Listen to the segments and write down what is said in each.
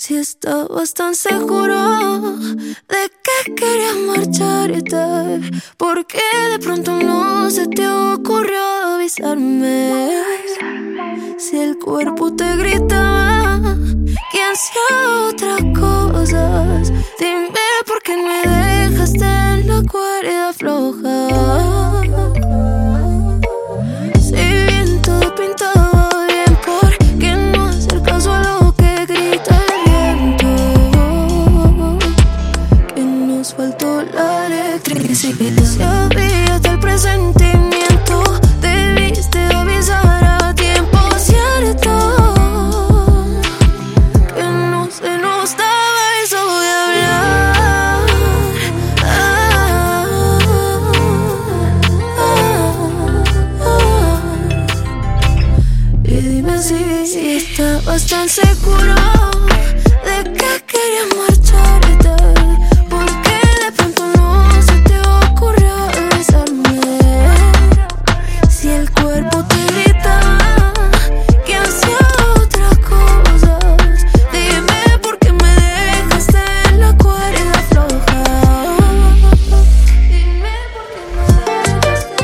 Si estabas tan seguro de que querías marcharte, ¿por qué de pronto no se te ocurrió avisarme? Si el cuerpo te gritaba que hacía otras cosas, dime por qué me dejaste en la cuerda floja. Si bien todo pintaba bien, ¿por qué no hacer caso a lo que grita el viento? Que nos faltó la electricidad. Si había hasta el presentimiento, debiste avisar a tiempo, cierto. Que no se nos daba eso de hablar. Y dime si estabas tan seguro de que querías marcharte, ¿por qué de pronto no se te ocurrió avisarme? Si el cuerpo te gritaba que hacía otras cosas, dime por qué me dejaste en la cuerda floja. Dime por qué me dejaste.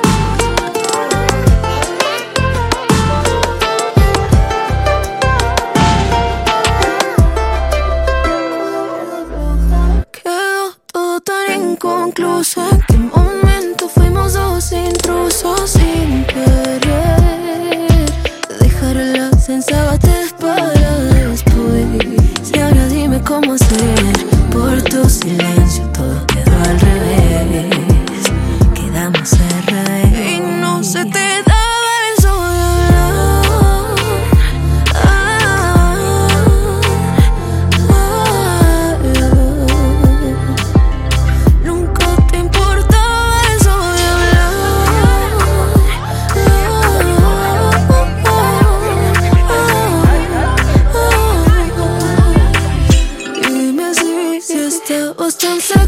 Quedó todo tan inconcluso. ¿En qué momento fuimos dos intrusos sin querer? Dejar la sensatez para después. Y ahora dime cómo hacer. Por tu silencio todo quedó al revés. Quedamos al revés. Y no se te daba eso de nunca te importaba eso de hablar. Y dime si estabas tan